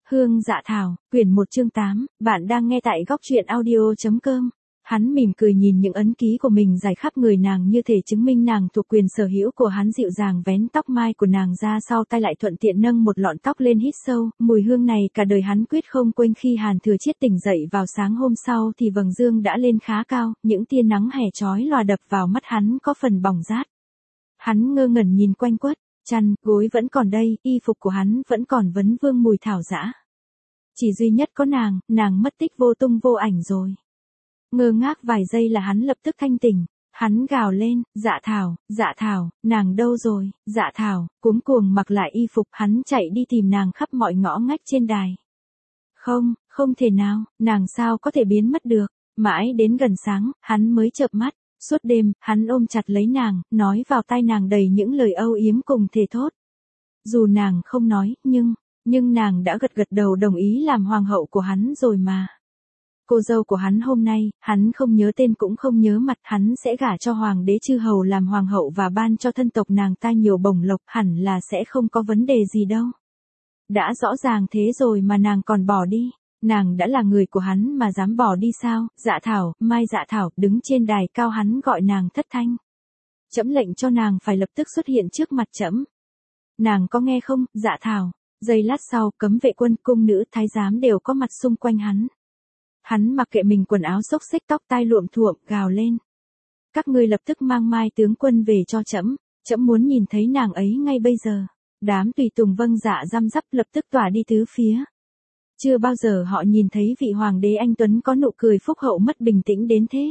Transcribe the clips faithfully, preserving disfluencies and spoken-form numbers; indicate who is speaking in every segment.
Speaker 1: Hương Dạ Thảo, quyển một chương tám, bạn đang nghe tại góc truyện audio chấm com. Hắn mỉm cười nhìn những ấn ký của mình rải khắp người nàng như thể chứng minh nàng thuộc quyền sở hữu của hắn, dịu dàng vén tóc mai của nàng ra, sau tay lại thuận tiện nâng một lọn tóc lên hít sâu, mùi hương này cả đời hắn quyết không quên. Khi Hàn Thừa Chiết tỉnh dậy vào sáng hôm sau thì vầng dương đã lên khá cao, những tia nắng hè chói lòa đập vào mắt hắn có phần bỏng rát. Hắn ngơ ngẩn nhìn quanh quất, chăn, gối vẫn còn đây, y phục của hắn vẫn còn vấn vương mùi thảo dã. Chỉ duy nhất có nàng, nàng mất tích vô tung vô ảnh rồi. Ngơ ngác vài giây là hắn lập tức thanh tỉnh, hắn gào lên, Dạ Thảo, Dạ Thảo, nàng đâu rồi, Dạ Thảo, cuống cuồng mặc lại y phục, hắn chạy đi tìm nàng khắp mọi ngõ ngách trên đài. Không, không thể nào, nàng sao có thể biến mất được, mãi đến gần sáng, hắn mới chợp mắt. Suốt đêm, hắn ôm chặt lấy nàng, nói vào tai nàng đầy những lời âu yếm cùng thề thốt. Dù nàng không nói, nhưng, nhưng nàng đã gật gật đầu đồng ý làm hoàng hậu của hắn rồi mà. Cô dâu của hắn hôm nay, hắn không nhớ tên cũng không nhớ mặt, hắn sẽ gả cho hoàng đế chư hầu làm hoàng hậu và ban cho thân tộc nàng ta nhiều bổng lộc, hẳn là sẽ không có vấn đề gì đâu. Đã rõ ràng thế rồi mà nàng còn bỏ đi. Nàng đã là người của hắn mà dám bỏ đi sao? Dạ Thảo, Mai Dạ Thảo, đứng trên đài cao hắn gọi nàng thất thanh. Trẫm lệnh cho nàng phải lập tức xuất hiện trước mặt trẫm. Nàng có nghe không, Dạ Thảo? Giây lát sau, cấm vệ quân, cung nữ, thái giám đều có mặt xung quanh hắn. Hắn mặc kệ mình quần áo xốc xếch, tóc tai luộm thuộm, gào lên. Các ngươi lập tức mang Mai tướng quân về cho trẫm, trẫm muốn nhìn thấy nàng ấy ngay bây giờ. Đám tùy tùng vâng dạ răm rắp lập tức tỏa đi tứ phía. Chưa bao giờ họ nhìn thấy vị hoàng đế anh tuấn có nụ cười phúc hậu mất bình tĩnh đến thế.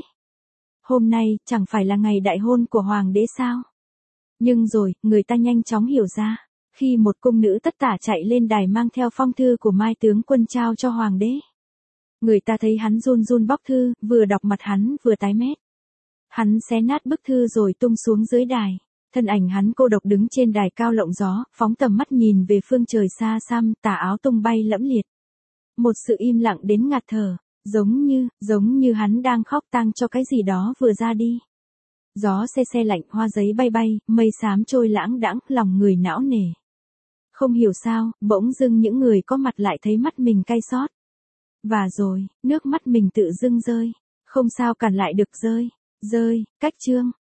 Speaker 1: Hôm nay, chẳng phải là ngày đại hôn của hoàng đế sao? Nhưng rồi, người ta nhanh chóng hiểu ra. Khi một cung nữ tất tả chạy lên đài mang theo phong thư của Mai tướng quân trao cho hoàng đế. Người ta thấy hắn run run bóc thư, vừa đọc mặt hắn vừa tái mét. Hắn xé nát bức thư rồi tung xuống dưới đài. Thân ảnh hắn cô độc đứng trên đài cao lộng gió, phóng tầm mắt nhìn về phương trời xa xăm, tà áo tung bay lẫm liệt. Một sự im lặng đến ngạt thở, giống như, giống như hắn đang khóc tang cho cái gì đó vừa ra đi. Gió se se lạnh, hoa giấy bay bay, mây xám trôi lãng đãng, lòng người não nề. Không hiểu sao, bỗng dưng những người có mặt lại thấy mắt mình cay xót. Và rồi, nước mắt mình tự dưng rơi, không sao cản lại được rơi, rơi, cách chương.